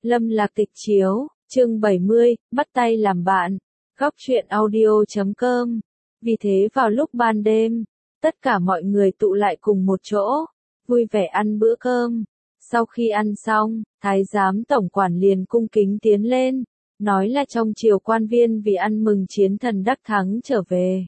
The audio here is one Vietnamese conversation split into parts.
Lâm Lạc Tịch chiếu, chương 70, bắt tay làm bạn. Góc truyện audio.com. Vì thế vào lúc ban đêm, tất cả mọi người tụ lại cùng một chỗ, vui vẻ ăn bữa cơm. Sau khi ăn xong, Thái giám tổng quản liền cung kính tiến lên, nói là trong triều quan viên vì ăn mừng chiến thần đắc thắng trở về,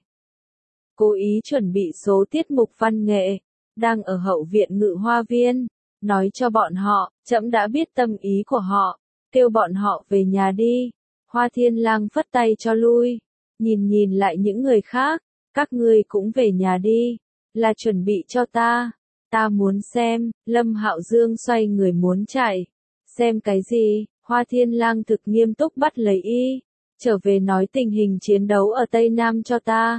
cố ý chuẩn bị số tiết mục văn nghệ, đang ở hậu viện Ngự Hoa Viên, nói cho bọn họ, trẫm đã biết tâm ý của họ, kêu bọn họ về nhà đi. Hoa Thiên Lang phất tay cho lui, nhìn lại những người khác, các ngươi cũng về nhà đi, là chuẩn bị cho ta muốn xem. Lâm Hạo Dương xoay người muốn chạy, xem cái gì? Hoa Thiên Lang thực nghiêm túc bắt lấy y, trở về nói tình hình chiến đấu ở Tây Nam cho ta.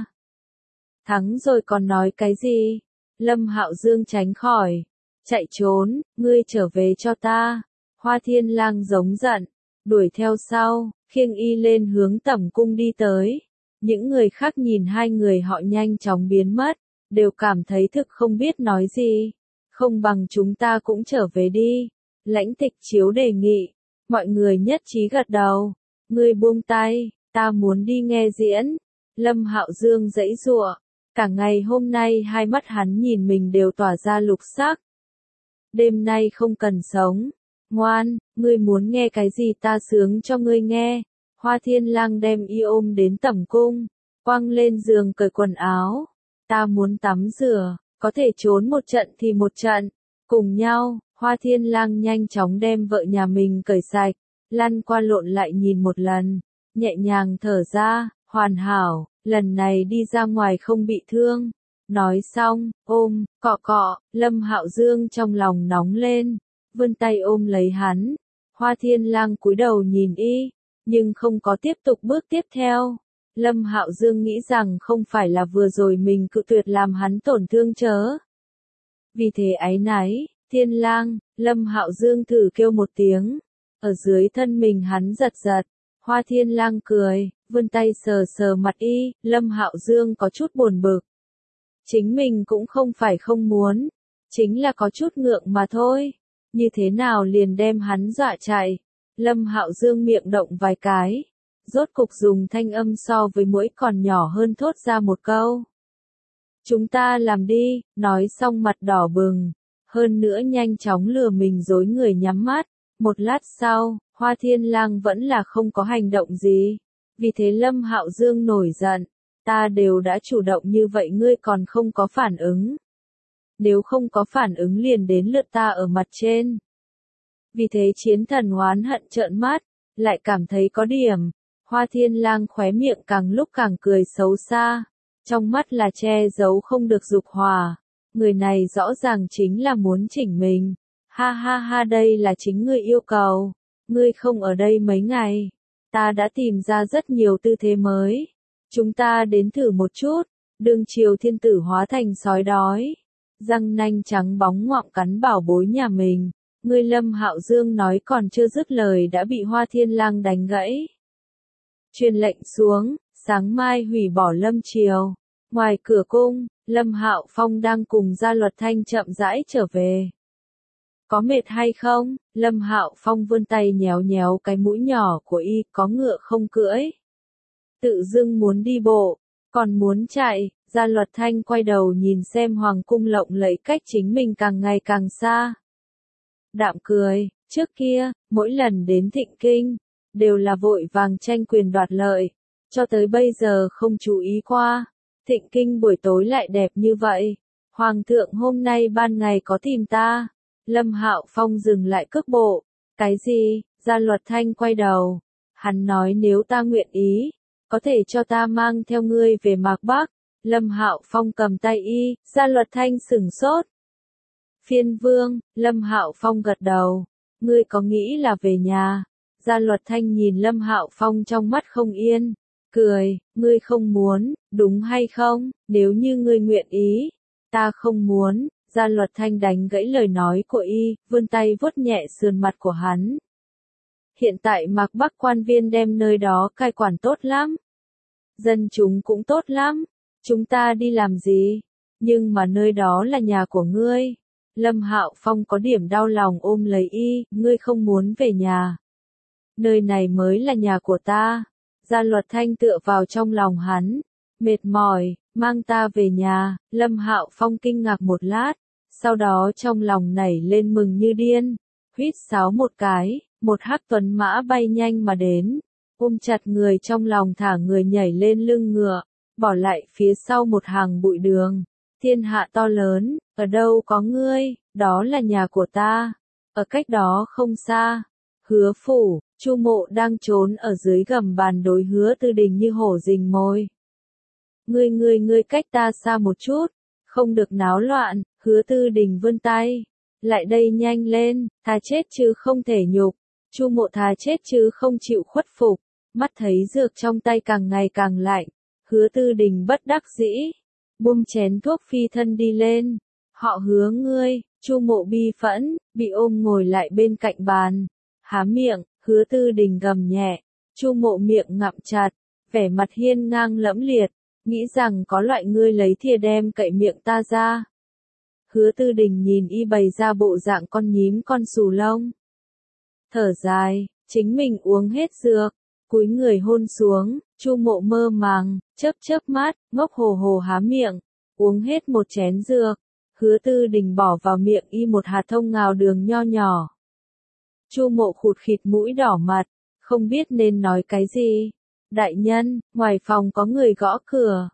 Thắng rồi còn nói cái gì? Lâm Hạo Dương tránh khỏi, chạy trốn, ngươi trở về cho ta. Hoa Thiên Lang giống giận, đuổi theo sau, khiêng y lên hướng Tẩm cung đi tới. Những người khác nhìn hai người họ nhanh chóng biến mất, đều cảm thấy thực không biết nói gì. Không bằng chúng ta cũng trở về đi. Lãnh Tịch Chiếu đề nghị, mọi người nhất trí gật đầu. Ngươi buông tay, ta muốn đi nghe diễn. Lâm Hạo Dương giãy giụa, cả ngày hôm nay hai mắt hắn nhìn mình đều tỏa ra lục sắc. Đêm nay không cần sống. Ngoan, ngươi muốn nghe cái gì ta sướng cho ngươi nghe. Hoa Thiên Lang đem y ôm đến Tẩm cung, quăng lên giường cởi quần áo. Ta muốn tắm rửa, có thể trốn một trận thì một trận. Cùng nhau, Hoa Thiên Lang nhanh chóng đem vợ nhà mình cởi sạch, lăn qua lộn lại nhìn một lần, nhẹ nhàng thở ra, hoàn hảo, lần này đi ra ngoài không bị thương. Nói xong, ôm, cọ cọ, Lâm Hạo Dương trong lòng nóng lên, vươn tay ôm lấy hắn. Hoa Thiên Lang cúi đầu nhìn y, nhưng không có tiếp tục bước tiếp theo. Lâm Hạo Dương nghĩ rằng không phải là vừa rồi mình cự tuyệt làm hắn tổn thương chớ. Vì thế áy náy, Thiên Lang, Lâm Hạo Dương thử kêu một tiếng, ở dưới thân mình hắn giật giật. Hoa Thiên Lang cười, vươn tay sờ sờ mặt y. Lâm Hạo Dương có chút buồn bực. Chính mình cũng không phải không muốn, chính là có chút ngượng mà thôi. Như thế nào liền đem hắn dọa chạy. Lâm Hạo Dương miệng động vài cái, rốt cục dùng thanh âm so với muỗi còn nhỏ hơn thốt ra một câu. Chúng ta làm đi, nói xong mặt đỏ bừng, hơn nữa nhanh chóng lừa mình dối người nhắm mắt. Một lát sau, Hoa Thiên Lang vẫn là không có hành động gì. Vì thế Lâm Hạo Dương nổi giận, ta đều đã chủ động như vậy ngươi còn không có phản ứng. Nếu không có phản ứng liền đến lượt ta ở mặt trên. Vì thế chiến thần oán hận trợn mắt, lại cảm thấy có điểm. Hoa Thiên Lang khóe miệng càng lúc càng cười xấu xa, trong mắt là che giấu không được dục hỏa. Người này rõ ràng chính là muốn chỉnh mình. Ha ha ha, đây là chính ngươi yêu cầu. Ngươi không ở đây mấy ngày, ta đã tìm ra rất nhiều tư thế mới. Chúng ta đến thử một chút. Đương triều thiên tử hóa thành sói đói, răng nanh trắng bóng ngoạm cắn bảo bối nhà mình. Ngươi Lâm Hạo Dương nói còn chưa dứt lời đã bị Hoa Thiên Lang đánh gãy. Truyền lệnh xuống, sáng mai hủy bỏ lâm triều. Ngoài cửa cung, Lâm Hạo Phong đang cùng Gia Luật Thanh chậm rãi trở về. Có mệt hay không? Lâm Hạo Phong vươn tay nhéo nhéo cái mũi nhỏ của y, có ngựa không cưỡi. Tự dưng muốn đi bộ, còn muốn chạy. Gia Luật Thanh quay đầu nhìn xem hoàng cung lộng lẫy cách chính mình càng ngày càng xa. Đạm cười, trước kia, mỗi lần đến Thịnh Kinh, đều là vội vàng tranh quyền đoạt lợi, cho tới bây giờ không chú ý qua. Thịnh Kinh buổi tối lại đẹp như vậy. Hoàng thượng hôm nay ban ngày có tìm ta. Lâm Hạo Phong dừng lại cước bộ. Cái gì? Gia Luật Thanh quay đầu. Hắn nói nếu ta nguyện ý, có thể cho ta mang theo ngươi về Mạc Bắc. Lâm Hạo Phong cầm tay y. Gia Luật Thanh sửng sốt. Phiên vương. Lâm Hạo Phong gật đầu. Ngươi có nghĩ là về nhà? Gia Luật Thanh nhìn Lâm Hạo Phong trong mắt không yên, cười, ngươi không muốn, đúng hay không? Nếu như ngươi nguyện ý, ta không muốn. Gia Luật Thanh đánh gãy lời nói của y, vươn tay vuốt nhẹ sườn mặt của hắn. Hiện tại Mạc Bắc quan viên đem nơi đó cai quản tốt lắm, dân chúng cũng tốt lắm, chúng ta đi làm gì? Nhưng mà nơi đó là nhà của ngươi. Lâm Hạo Phong có điểm đau lòng ôm lấy y, ngươi không muốn về nhà, nơi này mới là nhà của ta. Gia Luật Thanh tựa vào trong lòng hắn, mệt mỏi, mang ta về nhà. Lâm Hạo Phong kinh ngạc một lát, sau đó trong lòng nảy lên mừng như điên, huýt sáo một cái, một hắc tuấn mã bay nhanh mà đến, ôm chặt người trong lòng thả người nhảy lên lưng ngựa, bỏ lại phía sau một hàng bụi đường. Thiên hạ to lớn, ở đâu có ngươi, đó là nhà của ta. Ở cách đó không xa, Hứa phủ, Chu Mộ đang trốn ở dưới gầm bàn đối Hứa Tư Đình như hổ rình mồi. Ngươi cách ta xa một chút, không được náo loạn. Hứa Tư Đình vươn tay, lại đây nhanh lên, thà chết chứ không thể nhục. Chu Mộ thà chết chứ không chịu khuất phục, mắt thấy dược trong tay càng ngày càng lạnh. Hứa Tư Đình bất đắc dĩ, buông chén thuốc phi thân đi lên. Họ Hứa ngươi. Chu Mộ bi phẫn, bị ôm ngồi lại bên cạnh bàn, há miệng. Hứa Tư Đình gầm nhẹ, Chu Mộ miệng ngậm chặt, vẻ mặt hiên ngang lẫm liệt, nghĩ rằng có loại ngươi lấy thìa đem cậy miệng ta ra. Hứa Tư Đình nhìn y bày ra bộ dạng con nhím con xù lông, thở dài, chính mình uống hết dược, cúi người hôn xuống. Chu Mộ mơ màng, chớp mắt, ngốc hồ hồ há miệng, uống hết một chén dược. Hứa Tư Đình bỏ vào miệng y một hạt thông ngào đường nho nhỏ. Chu Mộ khụt khịt mũi đỏ mặt, không biết nên nói cái gì. Đại nhân, ngoài phòng có người gõ cửa.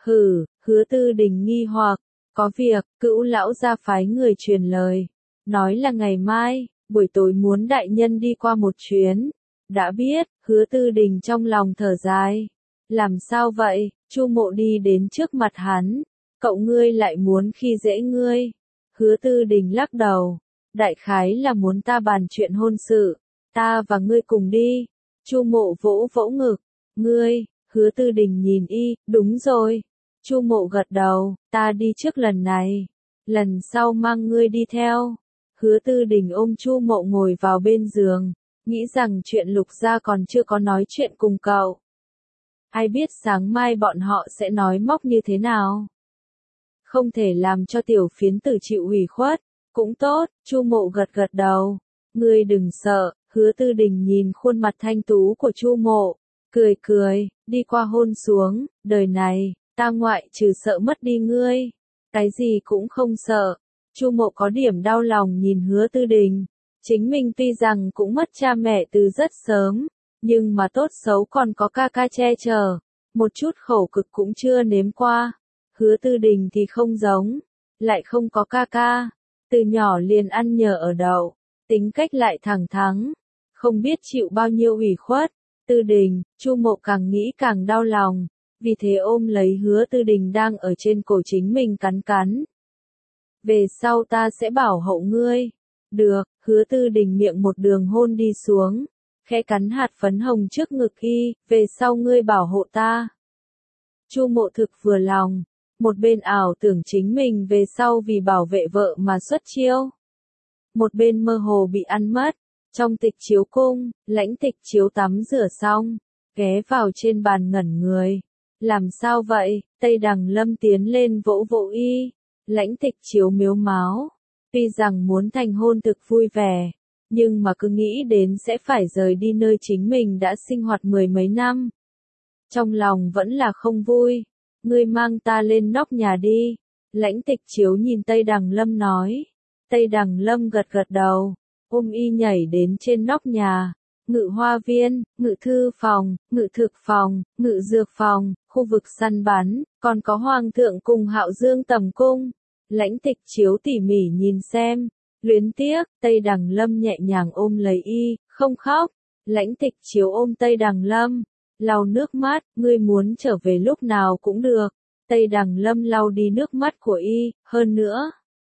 Hứa Tư Đình nghi hoặc, có việc. Cữu lão gia phái người truyền lời, nói là ngày mai, buổi tối muốn đại nhân đi qua một chuyến. Đã biết. Hứa Tư Đình trong lòng thở dài. Làm sao vậy? Chu Mộ đi đến trước mặt hắn, cậu ngươi lại muốn khi dễ ngươi. Hứa Tư Đình lắc đầu, đại khái là muốn ta bàn chuyện hôn sự, ta và ngươi cùng đi. Chu Mộ vỗ vỗ ngực, ngươi. Hứa Tư Đình nhìn y, đúng rồi. Chu Mộ gật đầu, ta đi trước lần này, lần sau mang ngươi đi theo. Hứa Tư Đình ôm Chu Mộ ngồi vào bên giường, nghĩ rằng chuyện Lục gia còn chưa có nói chuyện cùng cậu. Ai biết sáng mai bọn họ sẽ nói móc như thế nào. Không thể làm cho tiểu phiến tử chịu ủy khuất, cũng tốt. Chu Mộ gật đầu, ngươi đừng sợ. Hứa Tư Đình nhìn khuôn mặt thanh tú của Chu Mộ, cười, đi qua hôn xuống. Đời này, ta ngoại trừ sợ mất đi ngươi, cái gì cũng không sợ. Chu Mộ có điểm đau lòng nhìn Hứa Tư Đình, chính mình tuy rằng cũng mất cha mẹ từ rất sớm, nhưng mà tốt xấu còn có ca ca che chở, một chút khổ cực cũng chưa nếm qua. Hứa Tư Đình thì không giống, lại không có ca ca, từ nhỏ liền ăn nhờ ở đậu, tính cách lại thẳng thắn, không biết chịu bao nhiêu ủy khuất. Tư Đình, Chu Mộ càng nghĩ càng đau lòng, vì thế ôm lấy Hứa Tư Đình đang ở trên cổ chính mình cắn. Về sau ta sẽ bảo hộ ngươi. Được. Hứa Tư Đình miệng một đường hôn đi xuống, khẽ cắn hạt phấn hồng trước ngực y, về sau ngươi bảo hộ ta. Chu Mộ thực vừa lòng, một bên ảo tưởng chính mình về sau vì bảo vệ vợ mà xuất chiêu, một bên mơ hồ bị ăn mất. Trong Tịch Chiếu cung, Lãnh Tịch Chiếu tắm rửa xong, ghé vào trên bàn ngẩn người. Làm sao vậy? Tây Đằng Lâm tiến lên vỗ vỗ y. Lãnh Tịch Chiếu mếu máo, tuy rằng muốn thành hôn thực vui vẻ, nhưng mà cứ nghĩ đến sẽ phải rời đi nơi chính mình đã sinh hoạt mười mấy năm, trong lòng vẫn là không vui. Ngươi mang ta lên nóc nhà đi. Lãnh Tịch Chiếu nhìn Tây Đằng Lâm nói. Tây Đằng Lâm gật đầu, ôm y nhảy đến trên nóc nhà. Ngự hoa viên, ngự thư phòng, ngự thực phòng, ngự dược phòng, khu vực săn bắn, còn có hoàng thượng cùng Hạo Dương tầm cung. Lãnh Tịch Chiếu tỉ mỉ nhìn xem, luyến tiếc. Tây Đằng Lâm nhẹ nhàng ôm lấy y, không khóc. Lãnh Tịch Chiếu ôm Tây Đằng Lâm, lau nước mắt, ngươi muốn trở về lúc nào cũng được. Tây Đằng Lâm lau đi nước mắt của y, hơn nữa,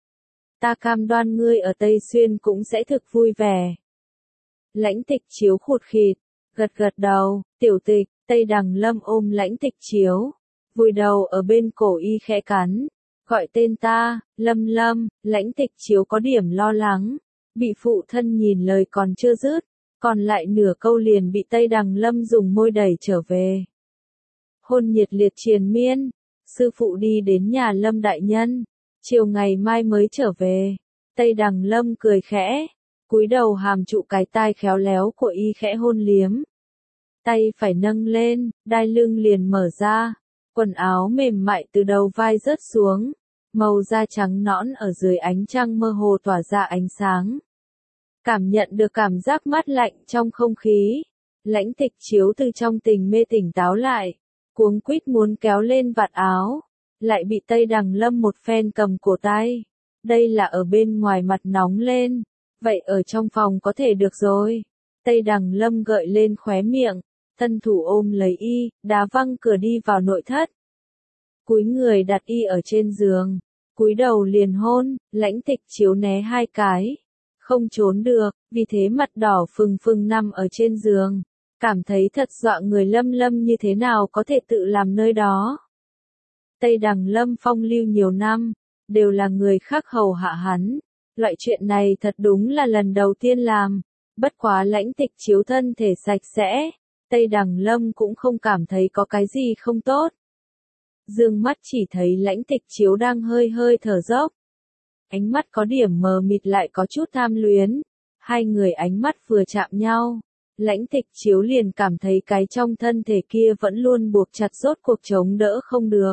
ta cam đoan ngươi ở Tây Xuyên cũng sẽ thực vui vẻ. Lãnh Tịch Chiếu khụt khịt, gật đầu. Tiểu Tịch. Tây Đằng Lâm ôm Lãnh Tịch Chiếu, vùi đầu ở bên cổ y khẽ cắn, gọi tên ta. Lâm. Lãnh Tịch Chiếu có điểm lo lắng, bị phụ thân nhìn lời còn chưa dứt, còn lại nửa câu liền bị Tây Đằng Lâm dùng môi đẩy trở về. Hôn nhiệt liệt triền miên, sư phụ đi đến nhà Lâm đại nhân, chiều ngày mai mới trở về. Tây Đằng Lâm cười khẽ, cúi đầu hàm trụ cái tai khéo léo của y khẽ hôn liếm. Tay phải nâng lên, đai lưng liền mở ra, quần áo mềm mại từ đầu vai rớt xuống, màu da trắng nõn ở dưới ánh trăng mơ hồ tỏa ra ánh sáng. Cảm nhận được cảm giác mát lạnh trong không khí, Lãnh Tịch Chiếu từ trong tình mê tỉnh táo lại, cuống quýt muốn kéo lên vạt áo, lại bị Tây Đằng Lâm một phen cầm cổ tay. Đây là ở bên ngoài mặt nóng lên, vậy ở trong phòng có thể được rồi. Tây Đằng Lâm gợi lên khóe miệng, thân thủ ôm lấy y, đá văng cửa đi vào nội thất. Cúi người đặt y ở trên giường, cúi đầu liền hôn, Lãnh Tịch Chiếu né 2 cái. Không trốn được, vì thế mặt đỏ phừng phừng nằm ở trên giường, cảm thấy thật dọa người. Lâm như thế nào có thể tự làm nơi đó. Tây Đằng Lâm phong lưu nhiều năm, đều là người khác hầu hạ hắn, loại chuyện này thật đúng là lần đầu tiên làm, bất quá Lãnh Tịch Chiếu thân thể sạch sẽ, Tây Đằng Lâm cũng không cảm thấy có cái gì không tốt. Dương mắt chỉ thấy Lãnh Tịch Chiếu đang hơi hơi thở dốc. Ánh mắt có điểm mờ mịt lại có chút tham luyến. Hai người ánh mắt vừa chạm nhau, Lãnh Tịch Chiếu liền cảm thấy cái trong thân thể kia vẫn luôn buộc chặt rốt cuộc chống đỡ không được.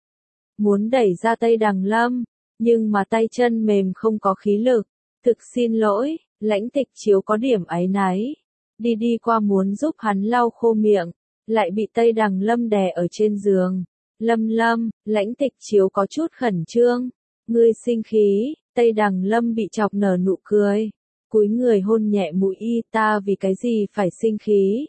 Muốn đẩy ra Tây Đằng Lâm, nhưng mà tay chân mềm không có khí lực. Thực xin lỗi, Lãnh Tịch Chiếu có điểm áy náy. Đi qua muốn giúp hắn lau khô miệng, lại bị Tây Đằng Lâm đè ở trên giường. Lâm, Lãnh Tịch Chiếu có chút khẩn trương. Ngươi sinh khí, Tây Đằng Lâm bị chọc nở nụ cười. Cúi người hôn nhẹ mũi y, ta vì cái gì phải sinh khí?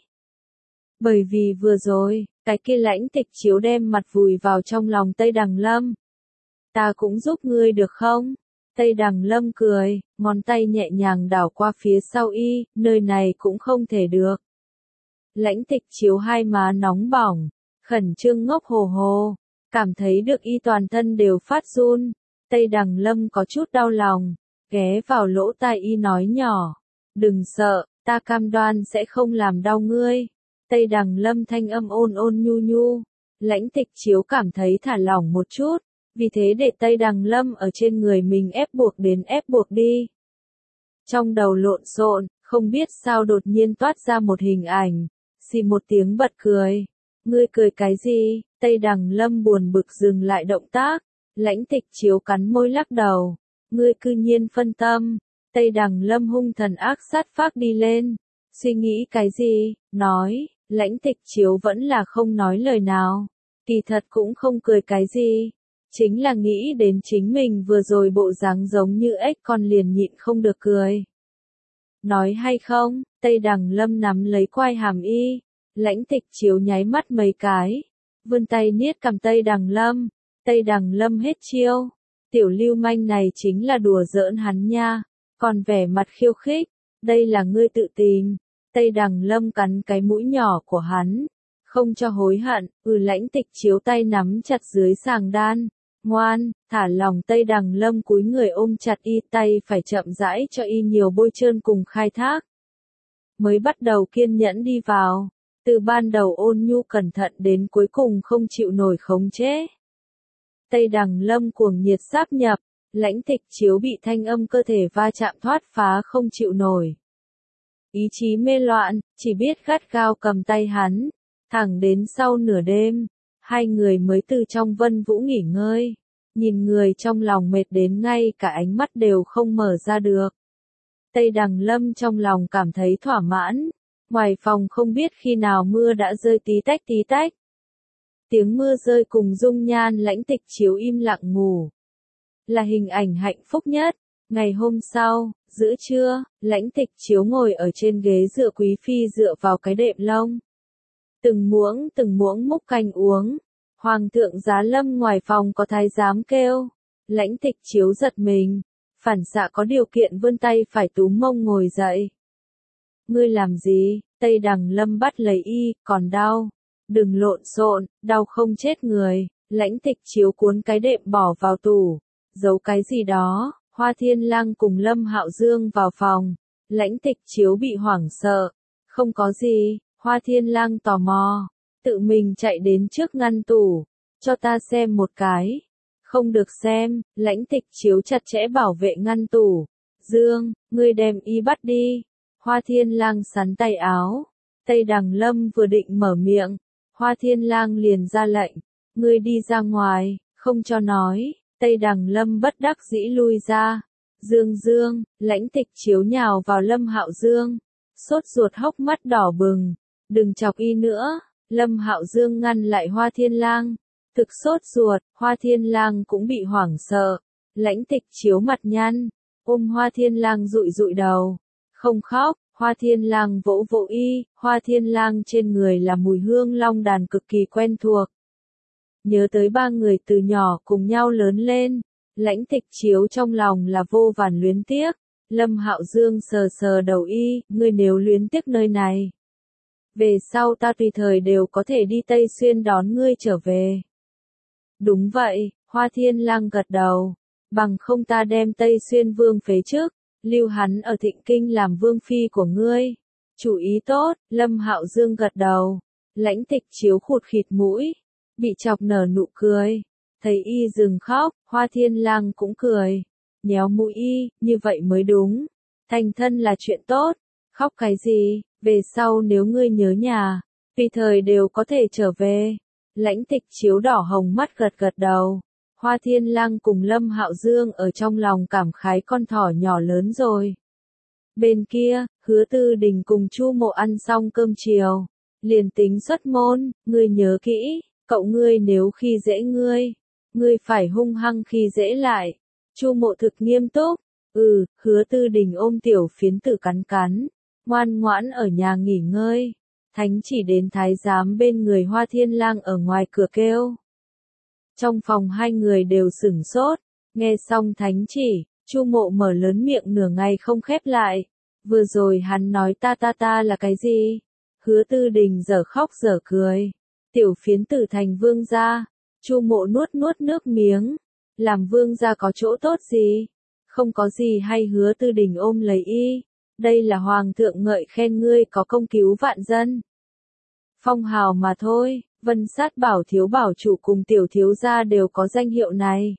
Bởi vì vừa rồi, cái kia Lãnh Tịch Chiếu đem mặt vùi vào trong lòng Tây Đằng Lâm. Ta cũng giúp ngươi được không? Tây Đằng Lâm cười, ngón tay nhẹ nhàng đảo qua phía sau y, nơi này cũng không thể được. Lãnh Tịch Chiếu hai má nóng bỏng, khẩn trương ngốc hồ hồ, cảm thấy được y toàn thân đều phát run. Tây Đằng Lâm có chút đau lòng, ghé vào lỗ tai y nói nhỏ, đừng sợ, ta cam đoan sẽ không làm đau ngươi. Tây Đằng Lâm thanh âm ôn ôn nhu nhu, Lãnh Tịch Chiếu cảm thấy thả lỏng một chút, vì thế để Tây Đằng Lâm ở trên người mình ép buộc đi. Trong đầu lộn xộn, không biết sao đột nhiên toát ra một hình ảnh, xì một tiếng bật cười. Ngươi cười cái gì? Tây Đằng Lâm buồn bực dừng lại động tác. Lãnh Tịch Chiếu cắn môi lắc đầu, ngươi cư nhiên phân tâm. Tây Đằng Lâm hung thần ác sát phác đi lên, suy nghĩ cái gì, nói, Lãnh Tịch Chiếu vẫn là không nói lời nào, kỳ thật cũng không cười cái gì, chính là nghĩ đến chính mình vừa rồi bộ dáng giống như ếch con liền nhịn không được cười. Nói hay không, Tây Đằng Lâm nắm lấy quai hàm y, Lãnh Tịch Chiếu nháy mắt mấy cái, vươn tay niết cằm Tây Đằng Lâm. Tây Đằng Lâm hết chiêu, tiểu lưu manh này chính là đùa giỡn hắn nha, còn vẻ mặt khiêu khích, đây là ngươi tự tìm. Tây Đằng Lâm cắn cái mũi nhỏ của hắn, không cho hối hận. Lãnh Tịch Chiếu tay nắm chặt dưới sàng đan, ngoan, thả lòng. Tây Đằng Lâm cúi người ôm chặt y, tay phải chậm rãi cho y nhiều bôi trơn cùng khai thác. Mới bắt đầu kiên nhẫn đi vào, từ ban đầu ôn nhu cẩn thận đến cuối cùng không chịu nổi khống chế. Tây Đằng Lâm cuồng nhiệt sáp nhập, Lãnh Tịch Chiếu bị thanh âm cơ thể va chạm thoát phá không chịu nổi. Ý chí mê loạn, chỉ biết gắt gao cầm tay hắn, thẳng đến sau nửa đêm, hai người mới từ trong Vân Vũ nghỉ ngơi, nhìn người trong lòng mệt đến ngay cả ánh mắt đều không mở ra được. Tây Đằng Lâm trong lòng cảm thấy thỏa mãn, ngoài phòng không biết khi nào mưa đã rơi tí tách. Tiếng mưa rơi cùng dung nhan Lãnh Tịch Chiếu im lặng ngủ, là hình ảnh hạnh phúc nhất. Ngày hôm sau, giữa trưa, Lãnh Tịch Chiếu ngồi ở trên ghế dựa quý phi dựa vào cái đệm lông. Từng muỗng múc canh uống. Hoàng thượng giá lâm ngoài phòng có thái giám kêu. Lãnh Tịch Chiếu giật mình, phản xạ có điều kiện vươn tay phải túm mông ngồi dậy. Ngươi làm gì? Tây Đằng Lâm bắt lấy y, còn đau. Đừng lộn xộn, đau không chết người. Lãnh Tịch Chiếu cuốn cái đệm bỏ vào tủ, giấu cái gì đó. Hoa Thiên Lang cùng Lâm Hạo Dương vào phòng, Lãnh Tịch Chiếu bị hoảng sợ. Không có gì. Hoa Thiên Lang tò mò, tự mình chạy đến trước ngăn tủ, cho ta xem một cái. Không được xem. Lãnh Tịch Chiếu chặt chẽ bảo vệ ngăn tủ, Dương, ngươi đem y bắt đi. Hoa Thiên Lang sắn tay áo. Tây Đằng Lâm vừa định mở miệng, Hoa Thiên Lang liền ra lệnh, ngươi đi ra ngoài, không cho nói. Tây Đằng Lâm bất đắc dĩ lui ra. Dương, Lãnh Tịch Chiếu nhào vào Lâm Hạo Dương, sốt ruột hốc mắt đỏ bừng, đừng chọc y nữa. Lâm Hạo Dương ngăn lại Hoa Thiên Lang, thực sốt ruột, Hoa Thiên Lang cũng bị hoảng sợ. Lãnh Tịch Chiếu mặt nhăn, ôm Hoa Thiên Lang dụi dụi đầu, không khóc. Hoa Thiên Lang vỗ vỗ y, Hoa Thiên Lang trên người là mùi hương long đàn cực kỳ quen thuộc. Nhớ tới ba người từ nhỏ cùng nhau lớn lên, Lãnh Tịch Chiếu trong lòng là vô vàn luyến tiếc. Lâm Hạo Dương sờ sờ đầu y, ngươi nếu luyến tiếc nơi này, về sau ta tùy thời đều có thể đi Tây Xuyên đón ngươi trở về. Đúng vậy, Hoa Thiên Lang gật đầu, bằng không ta đem Tây Xuyên vương phế chức, lưu hắn ở Thịnh Kinh làm vương phi của ngươi. Chủ ý tốt, Lâm Hạo Dương gật đầu. Lãnh Tịch Chiếu khụt khịt mũi, bị chọc nở nụ cười. Thấy y dừng khóc, Hoa Thiên Lang cũng cười, nhéo mũi y, như vậy mới đúng. Thành thân là chuyện tốt, khóc cái gì, về sau nếu ngươi nhớ nhà, tùy thời đều có thể trở về. Lãnh Tịch Chiếu đỏ hồng mắt gật gật đầu. Hoa Thiên Lang cùng Lâm Hạo Dương ở trong lòng cảm khái con thỏ nhỏ lớn rồi. Bên kia, Hứa Tư Đình cùng Chu Mộ ăn xong cơm chiều, liền tính xuất môn, ngươi nhớ kỹ, cậu ngươi nếu khi dễ ngươi, ngươi phải hung hăng khi dễ lại. Chu Mộ thực nghiêm túc, Hứa Tư Đình ôm tiểu phiến tử cắn cắn, ngoan ngoãn ở nhà nghỉ ngơi. Thánh chỉ đến thái giám bên người Hoa Thiên Lang ở ngoài cửa kêu. Trong phòng hai người đều sửng sốt, nghe xong thánh chỉ, Chu Mộ mở lớn miệng nửa ngày không khép lại. Vừa rồi hắn nói ta là cái gì? Hứa Tư Đình dở khóc dở cười. Tiểu phiến tử thành vương gia. Chu Mộ nuốt nước miếng. Làm vương gia có chỗ tốt gì? Không có gì hay. Hứa Tư Đình ôm lấy y. Đây là hoàng thượng ngợi khen ngươi có công cứu vạn dân. Phong hào mà thôi. Vân Sát bảo chủ cùng tiểu thiếu gia đều có danh hiệu này.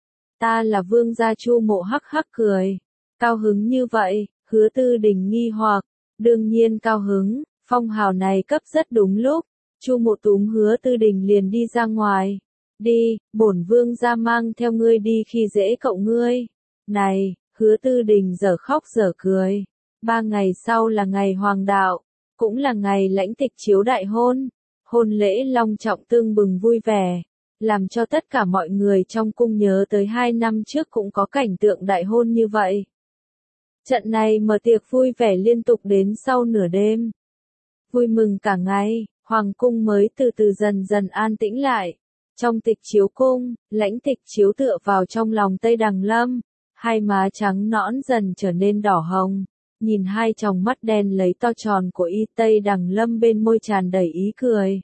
Ta là vương gia. Chu Mộ hắc hắc cười. Cao hứng như vậy, Hứa Tư Đình nghi hoặc, đương nhiên cao hứng, phong hào này cấp rất đúng lúc. Chu Mộ túm Hứa Tư Đình liền đi ra ngoài. Đi, bổn vương gia mang theo ngươi đi khi dễ cậu ngươi. Này, Hứa Tư Đình dở khóc dở cười. 3 ngày sau là ngày hoàng đạo, cũng là ngày Lãnh Tịch Chiếu đại hôn. Hôn lễ long trọng tưng bừng vui vẻ, làm cho tất cả mọi người trong cung nhớ tới 2 năm trước cũng có cảnh tượng đại hôn như vậy. Trận này mở tiệc vui vẻ liên tục đến sau nửa đêm. Vui mừng cả ngày, hoàng cung mới từ từ dần dần an tĩnh lại. Trong Tịch Chiếu cung, Lãnh Tịch Chiếu tựa vào trong lòng Tây Đằng Lâm, hai má trắng nõn dần trở nên đỏ hồng. Nhìn hai tròng mắt đen lấy to tròn của y, Tây Đằng Lâm bên môi tràn đầy ý cười.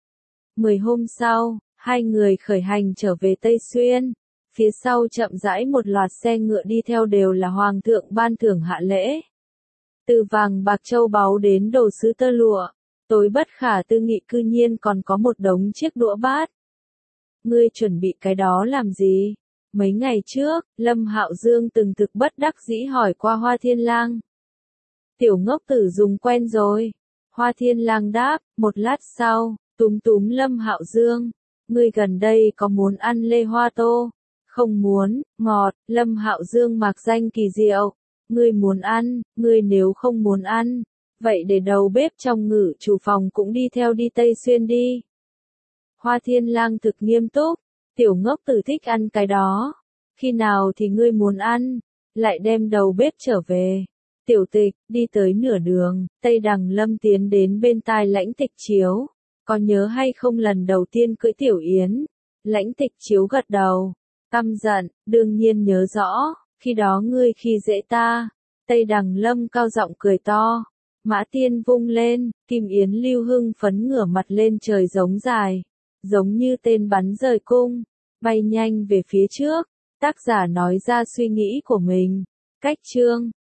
10 hôm sau, hai người khởi hành trở về Tây Xuyên. Phía sau chậm rãi một loạt xe ngựa đi theo đều là hoàng thượng ban thưởng hạ lễ. Từ vàng bạc châu báu đến đồ sứ tơ lụa, tối bất khả tư nghị cư nhiên còn có một đống chiếc đũa bát. Ngươi chuẩn bị cái đó làm gì? Mấy ngày trước, Lâm Hạo Dương từng thực bất đắc dĩ hỏi qua Hoa Thiên Lang. Tiểu ngốc tử dùng quen rồi. Hoa Thiên Lang đáp, một lát sau, túm Lâm Hạo Dương. Ngươi gần đây có muốn ăn lê hoa tô? Không muốn, ngọt. Lâm Hạo Dương mạc danh kỳ diệu. Ngươi muốn ăn, ngươi nếu không muốn ăn, vậy để đầu bếp trong ngự chủ phòng cũng đi theo đi Tây Xuyên đi. Hoa Thiên Lang thực nghiêm túc. Tiểu ngốc tử thích ăn cái đó. Khi nào thì ngươi muốn ăn, lại đem đầu bếp trở về. Tiểu Tịch, đi tới nửa đường, Tây Đằng Lâm tiến đến bên tai Lãnh Tịch Chiếu. Có nhớ hay không lần đầu tiên cưỡi Tiểu Yến? Lãnh Tịch Chiếu gật đầu. Căm giận, đương nhiên nhớ rõ, khi đó ngươi khi dễ ta. Tây Đằng Lâm cao giọng cười to. Mã Tiên vung lên, Kim Yến Lưu hưng phấn ngửa mặt lên trời giống dài. Giống như tên bắn rời cung, bay nhanh về phía trước. Tác giả nói ra suy nghĩ của mình. Cách chương